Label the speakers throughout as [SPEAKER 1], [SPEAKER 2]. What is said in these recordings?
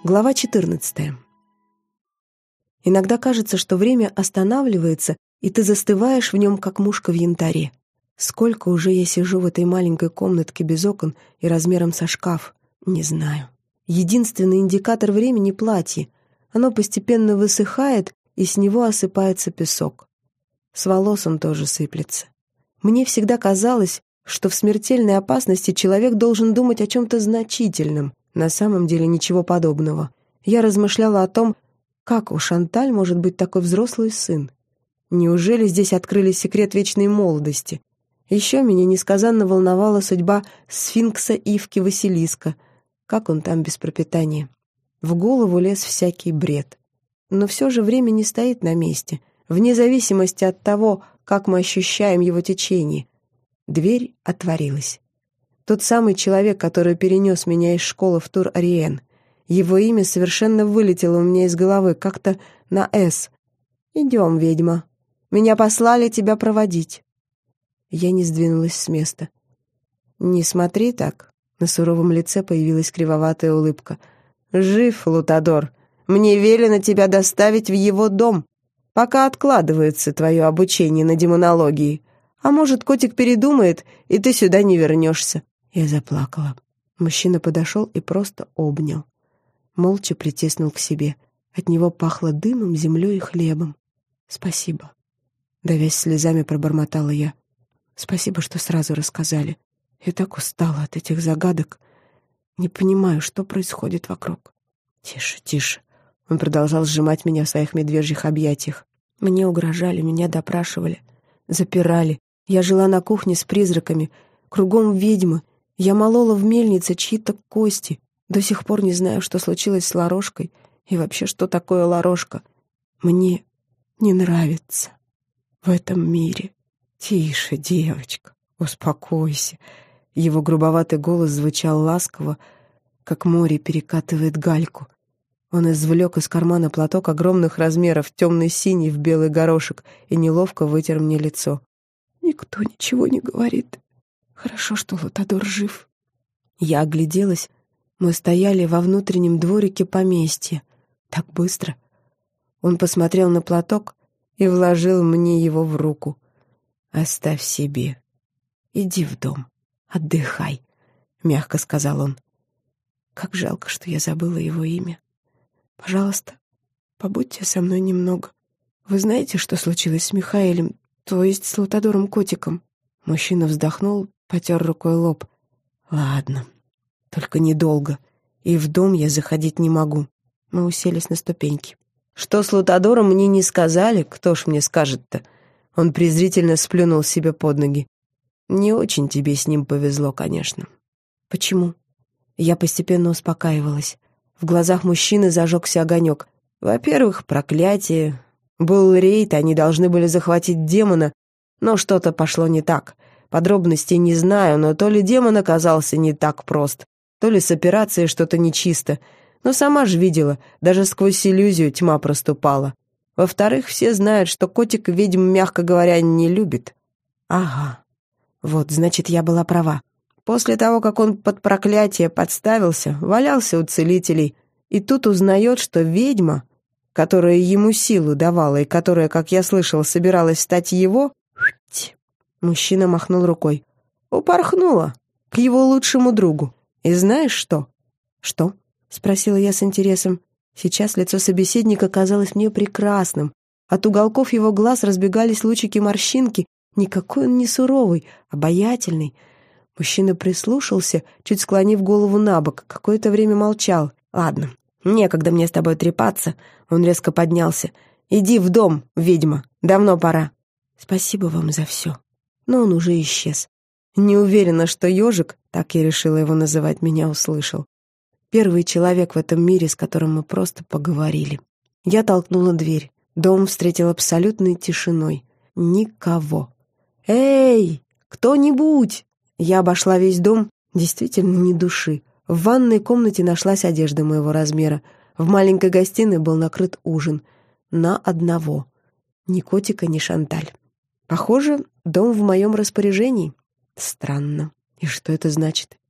[SPEAKER 1] Глава 14. Иногда кажется, что время останавливается, и ты застываешь в нем, как мушка в янтаре. Сколько уже я сижу в этой маленькой комнатке без окон и размером со шкаф, не знаю. Единственный индикатор времени — платье. Оно постепенно высыхает, и с него осыпается песок. С волос он тоже сыплется. Мне всегда казалось, что в смертельной опасности человек должен думать о чем-то значительном. На самом деле ничего подобного. Я размышляла о том, как у Шанталь может быть такой взрослый сын. Неужели здесь открыли секрет вечной молодости? Еще меня несказанно волновала судьба сфинкса Ивки Василиска. Как он там без пропитания? В голову лез всякий бред. Но все же время не стоит на месте, вне зависимости от того, как мы ощущаем его течение. Дверь отворилась. Тот самый человек, который перенес меня из школы в Тур-Ариен. Его имя совершенно вылетело у меня из головы, как-то на «С». «Идем, ведьма. Меня послали тебя проводить». Я не сдвинулась с места. «Не смотри так». На суровом лице появилась кривоватая улыбка. «Жив, Лутадор. Мне велено тебя доставить в его дом. Пока откладывается твое обучение на демонологии. А может, котик передумает, и ты сюда не вернешься». Я заплакала. Мужчина подошел и просто обнял. Молча притиснул к себе. От него пахло дымом, землей и хлебом. «Спасибо», — давясь слезами, пробормотала я. «Спасибо, что сразу рассказали. Я так устала от этих загадок. Не понимаю, что происходит вокруг». «Тише, тише». Он продолжал сжимать меня в своих медвежьих объятиях. Мне угрожали, меня допрашивали, запирали. Я жила на кухне с призраками, кругом ведьмы. Я молола в мельнице чьи-то кости. До сих пор не знаю, что случилось с Ларошкой и вообще, что такое Ларошка. Мне не нравится в этом мире. «Тише, девочка, успокойся». Его грубоватый голос звучал ласково, как море перекатывает гальку. Он извлек из кармана платок огромных размеров, темно-синий в белый горошек, и неловко вытер мне лицо. «Никто ничего не говорит. Хорошо, что Лутадор жив». Я огляделась. Мы стояли во внутреннем дворике поместья. Так быстро. Он посмотрел на платок и вложил мне его в руку. «Оставь себе. Иди в дом. Отдыхай», — мягко сказал он. Как жалко, что я забыла его имя. «Пожалуйста, побудьте со мной немного. Вы знаете, что случилось с Михаэлем, то есть с Лутадором-котиком?» Мужчина вздохнул, потер рукой лоб. «Ладно, только недолго, и в дом я заходить не могу». Мы уселись на ступеньки. «Что с Лутадором, мне не сказали, кто ж мне скажет-то?» Он презрительно сплюнул себе под ноги. «Не очень тебе с ним повезло, конечно». «Почему?» Я постепенно успокаивалась. В глазах мужчины зажегся огонек. «Во-первых, проклятие. Был рейд, они должны были захватить демона, но что-то пошло не так. Подробностей не знаю, но то ли демон оказался не так прост, то ли с операцией что-то нечисто. Но сама ж видела, даже сквозь иллюзию тьма проступала. Во-вторых, все знают, что котик ведьм, мягко говоря, не любит». «Ага. Вот, значит, я была права. После того, как он под проклятие подставился, валялся у целителей, и тут узнает, что ведьма, которая ему силу давала и которая, как я слышал, собиралась стать его...» Мужчина махнул рукой. «Упорхнула к его лучшему другу. И знаешь что?» «Что?» — спросила я с интересом. Сейчас лицо собеседника казалось мне прекрасным. От уголков его глаз разбегались лучики-морщинки. Никакой он не суровый, обаятельный. Мужчина прислушался, чуть склонив голову набок, какое-то время молчал. «Ладно, некогда мне с тобой трепаться». Он резко поднялся. «Иди в дом, ведьма, давно пора». «Спасибо вам за все». Но он уже исчез. Не уверена, что ежик, так я решила его называть, меня услышал. Первый человек в этом мире, с которым мы просто поговорили. Я толкнула дверь. Дом встретил абсолютной тишиной. Никого. «Эй, кто-нибудь!» Я обошла весь дом, действительно ни души. В ванной комнате нашлась одежда моего размера. В маленькой гостиной был накрыт ужин. На одного. Ни котика, ни Шанталь. Похоже, дом в моем распоряжении. Странно. И что это значит?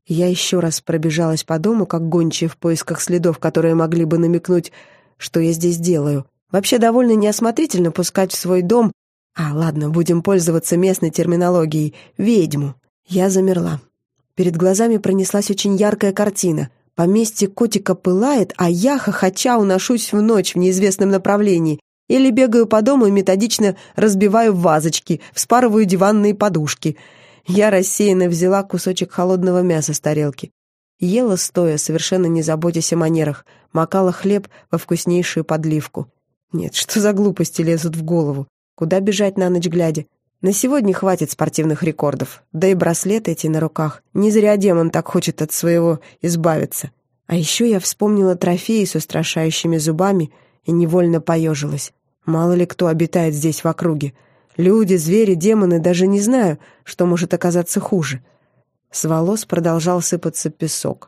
[SPEAKER 1] Я еще раз пробежалась по дому, как гончая в поисках следов, которые могли бы намекнуть, что я здесь делаю. Вообще довольно неосмотрительно пускать в свой дом, ладно, будем пользоваться местной терминологией, ведьму. Я замерла. Перед глазами пронеслась очень яркая картина. Поместье котика пылает, а я, хохоча, уношусь в ночь в неизвестном направлении. Или бегаю по дому и методично разбиваю вазочки, вспарываю диванные подушки. Я рассеянно взяла кусочек холодного мяса с тарелки. Ела стоя, совершенно не заботясь о манерах, макала хлеб во вкуснейшую подливку. Нет, что за глупости лезут в голову? Куда бежать на ночь глядя? На сегодня хватит спортивных рекордов. Да и браслеты эти на руках. Не зря демон так хочет от своего избавиться. А еще я вспомнила трофеи с устрашающими зубами и невольно поежилась. Мало ли кто обитает здесь в округе. Люди, звери, демоны, даже не знаю, что может оказаться хуже. С волос продолжал сыпаться песок.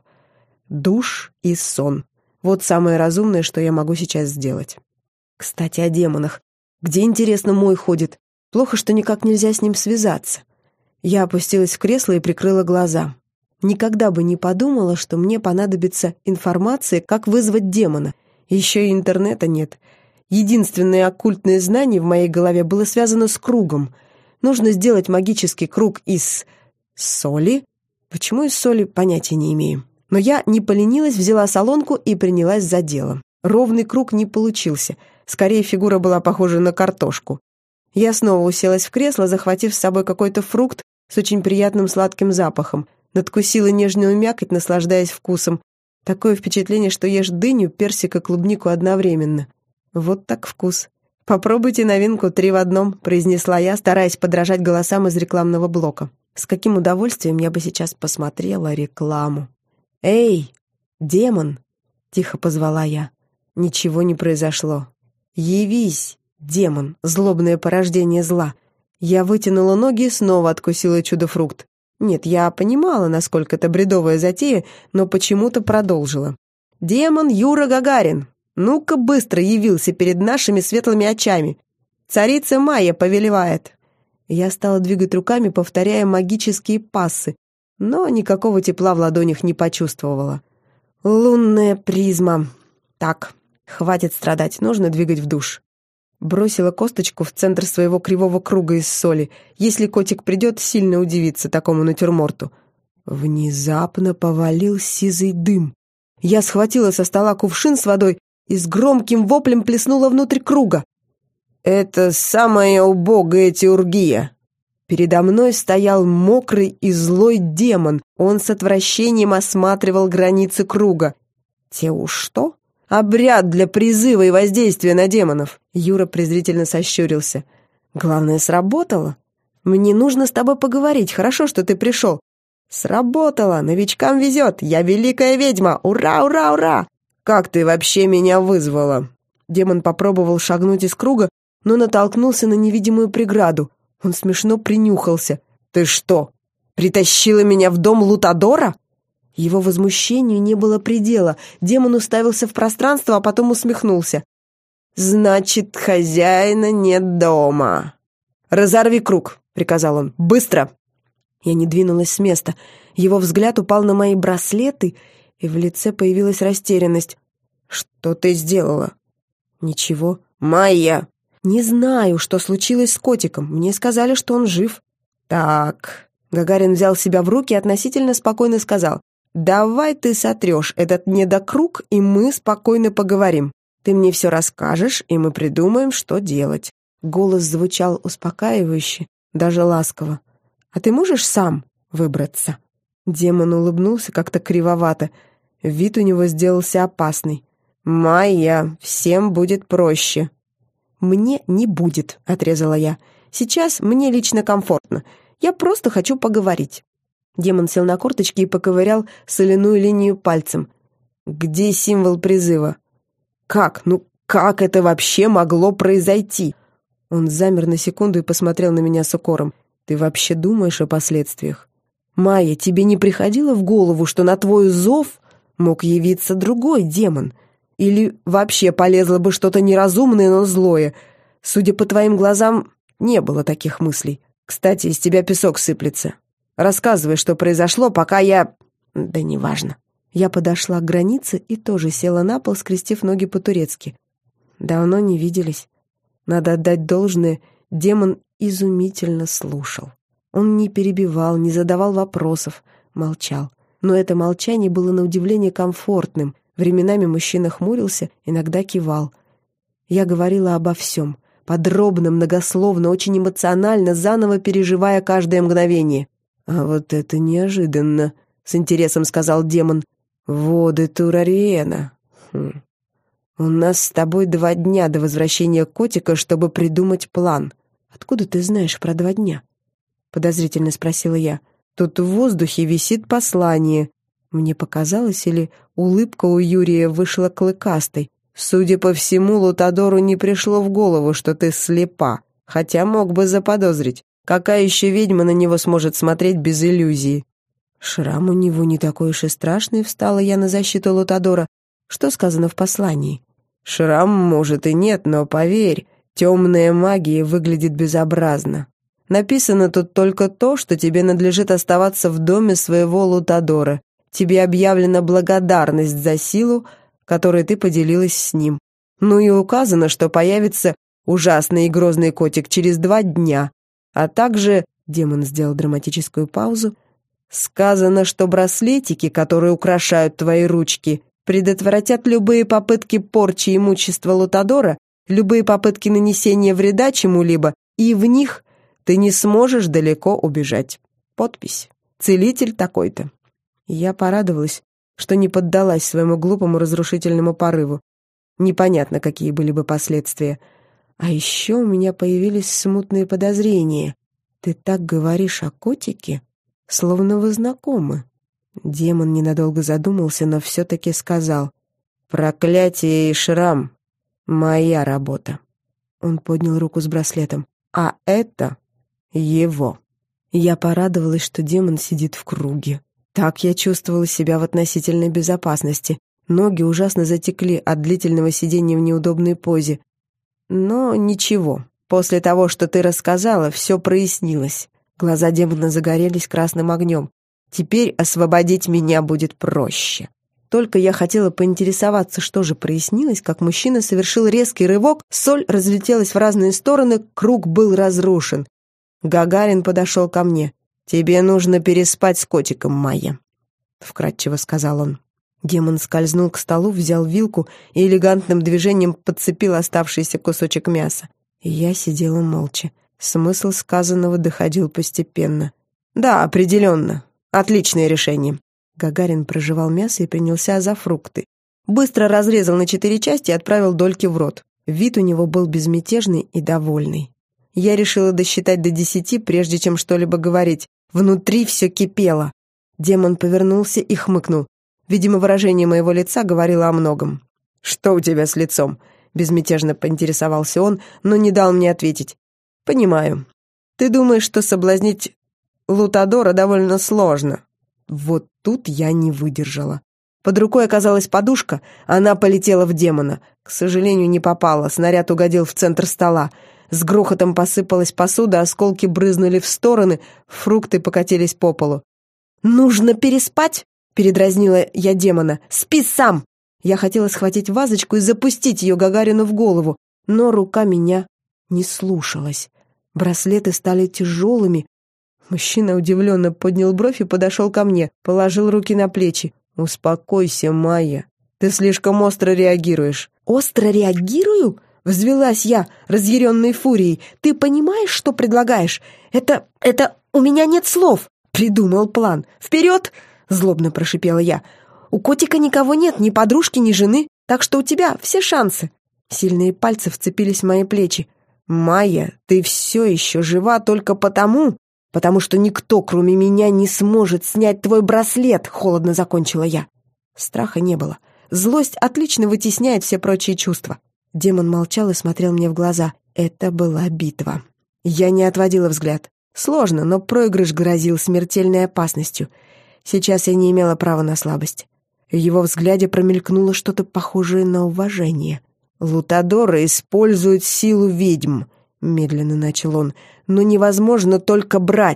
[SPEAKER 1] Душ и сон. Вот самое разумное, что я могу сейчас сделать. Кстати, о демонах. Где, интересно, мой ходит? Плохо, что никак нельзя с ним связаться. Я опустилась в кресло и прикрыла глаза. Никогда бы не подумала, что мне понадобится информация, как вызвать демона. Еще и интернета нет. Единственное оккультное знание в моей голове было связано с кругом. Нужно сделать магический круг из соли. Почему из соли, понятия не имею. Но я не поленилась, взяла солонку и принялась за дело. Ровный круг не получился. Скорее, фигура была похожа на картошку. Я снова уселась в кресло, захватив с собой какой-то фрукт с очень приятным сладким запахом. Надкусила нежную мякоть, наслаждаясь вкусом. Такое впечатление, что ешь дыню, персик и клубнику одновременно. Вот так вкус. «Попробуйте новинку 3 в одном», — произнесла я, стараясь подражать голосам из рекламного блока. С каким удовольствием я бы сейчас посмотрела рекламу. «Эй, демон!» — тихо позвала я. Ничего не произошло. «Явись, демон, злобное порождение зла!» Я вытянула ноги и снова откусила чудо-фрукт. Нет, я понимала, насколько это бредовая затея, но почему-то продолжила. «Демон Юра Гагарин! Ну-ка быстро явился перед нашими светлыми очами! Царица Майя повелевает!» Я стала двигать руками, повторяя магические пассы, но никакого тепла в ладонях не почувствовала. «Лунная призма! Так, хватит страдать, нужно двигать в душ». Бросила косточку в центр своего кривого круга из соли. Если котик придет, сильно удивится такому натюрморту. Внезапно повалил сизый дым. Я схватила со стола кувшин с водой и с громким воплем плеснула внутрь круга. «Это самая убогая теургия!» Передо мной стоял мокрый и злой демон. Он с отвращением осматривал границы круга. «Что? Обряд для призыва и воздействия на демонов!» Юра презрительно сощурился. «Главное, сработало. Мне нужно с тобой поговорить. Хорошо, что ты пришел». «Сработало! Новичкам везет! Я великая ведьма! Ура, ура, ура!» «Как ты вообще меня вызвала?» Демон попробовал шагнуть из круга, но натолкнулся на невидимую преграду. Он смешно принюхался. «Ты что, притащила меня в дом Лутадора?» Его возмущению не было предела. Демон уставился в пространство, а потом усмехнулся. «Значит, хозяина нет дома». «Разорви круг», — приказал он. «Быстро!» Я не двинулась с места. Его взгляд упал на мои браслеты, и в лице появилась растерянность. «Что ты сделала?» «Ничего». «Майя!» «Не знаю, что случилось с котиком. Мне сказали, что он жив». «Так...» Гагарин взял себя в руки и относительно спокойно сказал. «Давай ты сотрешь этот недокруг, и мы спокойно поговорим. Ты мне все расскажешь, и мы придумаем, что делать». Голос звучал успокаивающе, даже ласково. «А ты можешь сам выбраться?» Демон улыбнулся как-то кривовато. Вид у него сделался опасный. «Майя, всем будет проще». «Мне не будет», — отрезала я. «Сейчас мне лично комфортно. Я просто хочу поговорить». Демон сел на корточки и поковырял соляную линию пальцем. «Где символ призыва?» «Как? Ну, как это вообще могло произойти?» Он замер на секунду и посмотрел на меня с укором. «Ты вообще думаешь о последствиях? Майя, тебе не приходило в голову, что на твой зов мог явиться другой демон? Или вообще полезло бы что-то неразумное, но злое? Судя по твоим глазам, не было таких мыслей. Кстати, из тебя песок сыплется. Рассказывай, что произошло, пока я...» Да неважно. Я подошла к границе и тоже села на пол, скрестив ноги по-турецки. Давно не виделись. Надо отдать должное, демон изумительно слушал. Он не перебивал, не задавал вопросов, молчал. Но это молчание было на удивление комфортным. Временами мужчина хмурился, иногда кивал. Я говорила обо всем, подробно, многословно, очень эмоционально, заново переживая каждое мгновение. «А вот это неожиданно», — с интересом сказал демон. «Воды Турариена. У нас с тобой 2 дня до возвращения котика, чтобы придумать план». «Откуда ты знаешь про 2 дня?» — подозрительно спросила я. «Тут в воздухе висит послание». Мне показалось, или улыбка у Юрия вышла клыкастой. «Судя по всему, Лутадору не пришло в голову, что ты слепа, хотя мог бы заподозрить. Какая еще ведьма на него сможет смотреть без иллюзии?» «Шрам у него не такой уж и страшный», — встала я на защиту Лутадора. «Что сказано в послании?» «Шрам, может, и нет, но поверь, темная магия выглядит безобразно. Написано тут только то, что тебе надлежит оставаться в доме своего Лутадора. Тебе объявлена благодарность за силу, которой ты поделилась с ним. Ну и указано, что появится ужасный и грозный котик через 2 дня. А также, демон сделал драматическую паузу, сказано, что браслетики, которые украшают твои ручки, предотвратят любые попытки порчи имущества Лутадора, любые попытки нанесения вреда чему-либо, и в них ты не сможешь далеко убежать. Подпись. Целитель такой-то». Я порадовалась, что не поддалась своему глупому разрушительному порыву. Непонятно, какие были бы последствия. А еще у меня появились смутные подозрения. «Ты так говоришь о котике, словно вы знакомы». Демон ненадолго задумался, но все-таки сказал: «Проклятие и шрам — моя работа». Он поднял руку с браслетом. «А это его». Я порадовалась, что демон сидит в круге. Так я чувствовала себя в относительной безопасности. Ноги ужасно затекли от длительного сидения в неудобной позе. Но ничего, после того, что ты рассказала, все прояснилось. Глаза демона загорелись красным огнем. Теперь освободить меня будет проще. Только я хотела поинтересоваться, что же прояснилось, как мужчина совершил резкий рывок, соль разлетелась в разные стороны, круг был разрушен. Гагарин подошел ко мне. «Тебе нужно переспать с котиком, Майя», — вкратчиво сказал он. Демон скользнул к столу, взял вилку и элегантным движением подцепил оставшийся кусочек мяса. И я сидела молча. Смысл сказанного доходил постепенно. «Да, определенно. Отличное решение». Гагарин прожевал мясо и принялся за фрукты. Быстро разрезал на 4 части и отправил дольки в рот. Вид у него был безмятежный и довольный. Я решила досчитать до 10, прежде чем что-либо говорить. Внутри все кипело. Демон повернулся и хмыкнул. Видимо, выражение моего лица говорило о многом. «Что у тебя с лицом?» — безмятежно поинтересовался он, но не дал мне ответить. «Понимаю. Ты думаешь, что соблазнить Лутадора довольно сложно». Вот тут я не выдержала. Под рукой оказалась подушка, она полетела в демона. К сожалению, не попала, снаряд угодил в центр стола. С грохотом посыпалась посуда, осколки брызнули в стороны, фрукты покатились по полу. «Нужно переспать?» — передразнила я демона. «Спи сам!» Я хотела схватить вазочку и запустить ее Гагарину в голову, но рука меня не слушалась. Браслеты стали тяжелыми. Мужчина удивленно поднял бровь и подошел ко мне, положил руки на плечи. «Успокойся, Майя, ты слишком остро реагируешь». «Остро реагирую?» — взвелась я, разъяренной фурией. «Ты понимаешь, что предлагаешь? Это... у меня нет слов!» «Придумал план. Вперед!» — злобно прошипела я. «У котика никого нет, ни подружки, ни жены, так что у тебя все шансы». Сильные пальцы вцепились в мои плечи. «Майя, ты все еще жива только потому что никто, кроме меня, не сможет снять твой браслет», — холодно закончила я. Страха не было. Злость отлично вытесняет все прочие чувства. Демон молчал и смотрел мне в глаза. Это была битва. Я не отводила взгляд. Сложно, но проигрыш грозил смертельной опасностью. Сейчас я не имела права на слабость. В его взгляде промелькнуло что-то похожее на уважение. «Лутадоры используют силу ведьм», — медленно начал он. «Но невозможно только брать.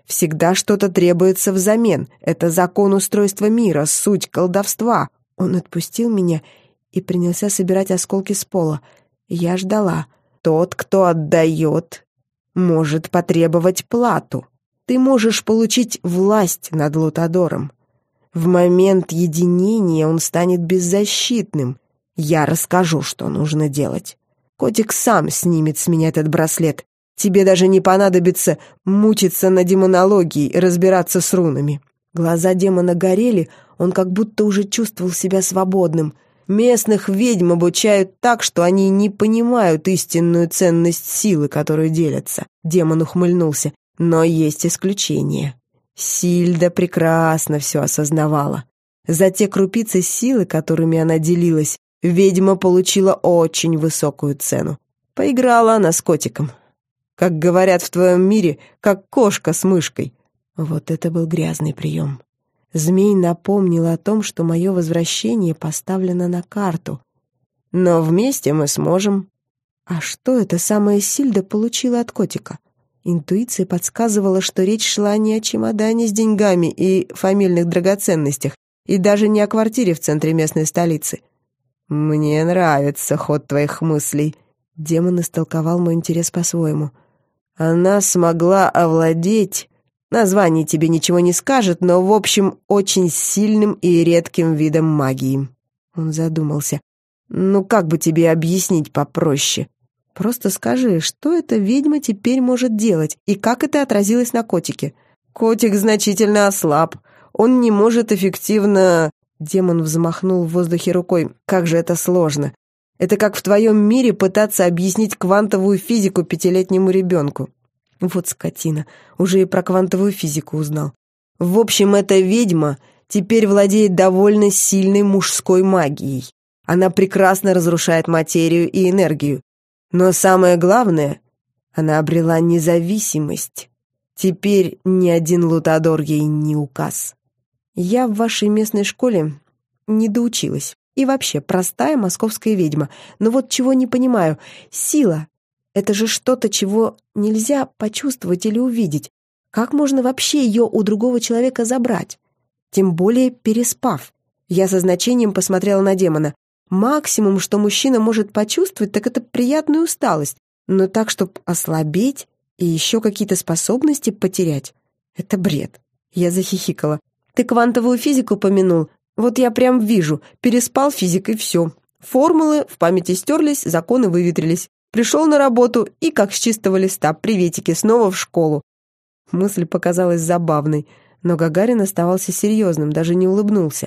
[SPEAKER 1] Всегда что-то требуется взамен. Это закон устройства мира, суть колдовства». Он отпустил меня и принялся собирать осколки с пола. Я ждала. «Тот, кто отдает, может потребовать плату. Ты можешь получить власть над Лутадором. В момент единения он станет беззащитным. Я расскажу, что нужно делать. Котик сам снимет с меня этот браслет. Тебе даже не понадобится мучиться на демонологии и разбираться с рунами». Глаза демона горели, он как будто уже чувствовал себя свободным. Местных ведьм обучают так, что они не понимают истинную ценность силы, которую делятся. Демон ухмыльнулся. Но есть исключения. Сильда прекрасно все осознавала. За те крупицы силы, которыми она делилась, ведьма получила очень высокую цену. Поиграла она с котиком. Как говорят в твоем мире, как кошка с мышкой. Вот это был грязный прием. Змей напомнил о том, что мое возвращение поставлено на карту. Но вместе мы сможем. А что эта самая Сильда получила от котика? Интуиция подсказывала, что речь шла не о чемодане с деньгами и фамильных драгоценностях, и даже не о квартире в центре местной столицы. «Мне нравится ход твоих мыслей», — демон истолковал мой интерес по-своему. «Она смогла овладеть...» Название тебе ничего не скажет, но, в общем, очень сильным и редким видом магии». Он задумался. «Ну, как бы тебе объяснить попроще? Просто скажи, что эта ведьма теперь может делать, и как это отразилось на котике?» «Котик значительно ослаб. Он не может эффективно...» Демон взмахнул в воздухе рукой. «Как же это сложно. Это как в твоем мире пытаться объяснить квантовую физику 5-летнему ребенку». Вот скотина, уже и про квантовую физику узнал. В общем, эта ведьма теперь владеет довольно сильной мужской магией. Она прекрасно разрушает материю и энергию. Но самое главное, она обрела независимость. Теперь ни один Лутадор ей не указ. Я в вашей местной школе не доучилась. И вообще, простая московская ведьма. Но вот чего не понимаю, сила... Это же что-то, чего нельзя почувствовать или увидеть. Как можно вообще ее у другого человека забрать? Тем более переспав. Я со значением посмотрела на демона. Максимум, что мужчина может почувствовать, так это приятную усталость. Но так, чтобы ослабеть и еще какие-то способности потерять. Это бред. Я захихикала. Ты квантовую физику помянул? Вот я прям вижу. Переспал физик и все. Формулы в памяти стерлись, законы выветрились. Пришел на работу и, как с чистого листа, приветики, снова в школу. Мысль показалась забавной, но Гагарин оставался серьезным, даже не улыбнулся.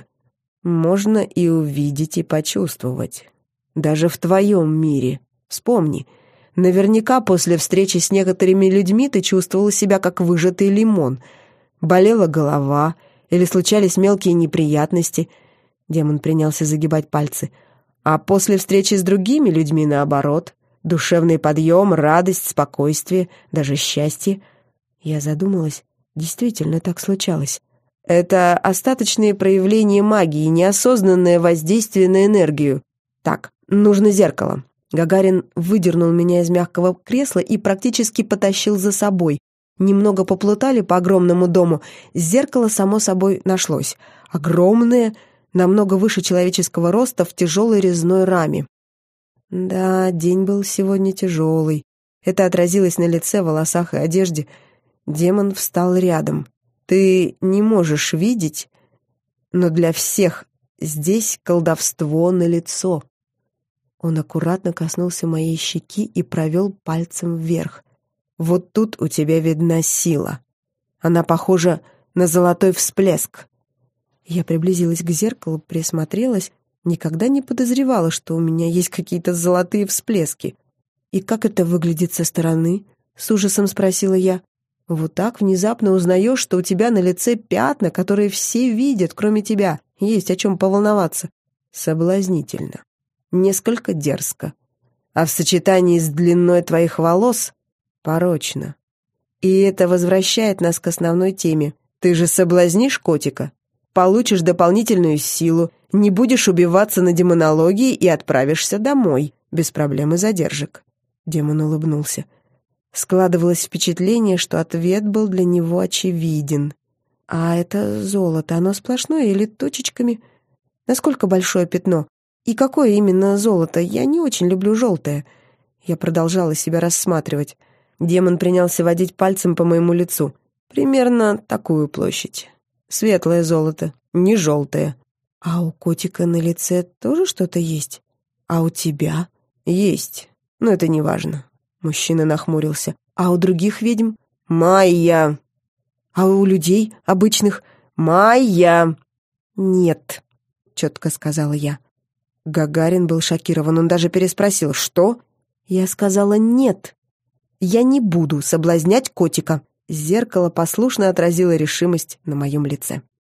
[SPEAKER 1] Можно и увидеть, и почувствовать. Даже в твоем мире. Вспомни, наверняка после встречи с некоторыми людьми ты чувствовала себя как выжатый лимон. Болела голова или случались мелкие неприятности. Демон принялся загибать пальцы. А после встречи с другими людьми наоборот. Душевный подъем, радость, спокойствие, даже счастье. Я задумалась. Действительно так случалось. Это остаточные проявления магии, неосознанное воздействие на энергию. Так, нужно зеркало. Гагарин выдернул меня из мягкого кресла и практически потащил за собой. Немного поплутали по огромному дому. Зеркало, само собой, нашлось. Огромное, намного выше человеческого роста, в тяжелой резной раме. Да, день был сегодня тяжелый. Это отразилось на лице, волосах и одежде. Демон встал рядом. Ты не можешь видеть, но для всех здесь колдовство налицо. Он аккуратно коснулся моей щеки и провел пальцем вверх. Вот тут у тебя видна сила. Она похожа на золотой всплеск. Я приблизилась к зеркалу, присмотрелась. Никогда не подозревала, что у меня есть какие-то золотые всплески. «И как это выглядит со стороны?» — с ужасом спросила я. «Вот так внезапно узнаешь, что у тебя на лице пятна, которые все видят, кроме тебя. Есть о чем поволноваться». Соблазнительно. Несколько дерзко. А в сочетании с длиной твоих волос — порочно. И это возвращает нас к основной теме. Ты же соблазнишь котика? Получишь дополнительную силу, не будешь убиваться на демонологии и отправишься домой, без проблем и задержек. Демон улыбнулся. Складывалось впечатление, что ответ был для него очевиден. «А это золото, оно сплошное или точечками? Насколько большое пятно? И какое именно золото? Я не очень люблю желтое». Я продолжала себя рассматривать. Демон принялся водить пальцем по моему лицу. «Примерно такую площадь. Светлое золото, не желтое». «А у котика на лице тоже что-то есть? А у тебя?» «Есть, но это не важно». Мужчина нахмурился. «А у других ведьм?» «Майя!» «А у людей обычных?» «Майя!» «Нет», — четко сказала я. Гагарин был шокирован, он даже переспросил: «Что?» Я сказала: «Нет, я не буду соблазнять котика». Зеркало послушно отразило решимость на моем лице.